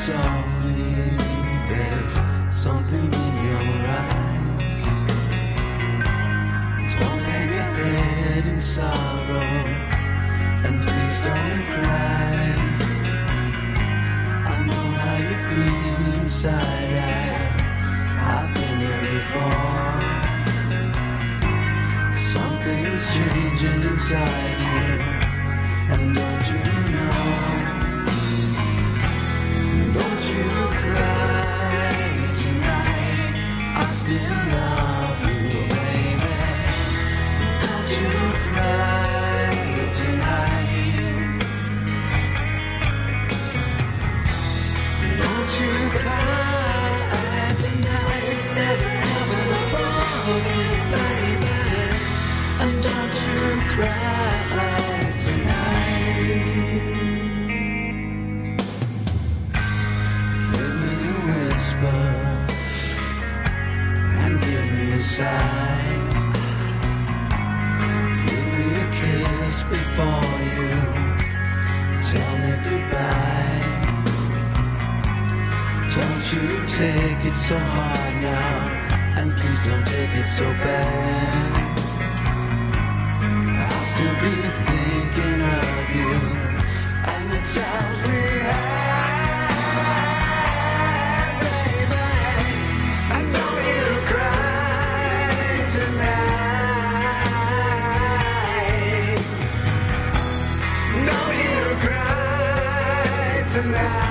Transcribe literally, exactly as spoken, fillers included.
softly, there's something in your eyes. Don't hang your head in sorrow, and please don't cry. I know how you feel inside, I, I've been there before. Something's changing inside you, and don't you know? Don't you cry tonight, I still love you, baby. Don't you cry tonight. Don't you cry tonight, there's a heaven above you, baby. And don't you cry tonight. Give me a whisper and give me a sigh. Give me a kiss before you tell me goodbye. Don't you take it so hard now, and please don't take it so bad. I'll still be thinking of you and the times we had, baby. And don't you cry tonight. Don't you cry tonight.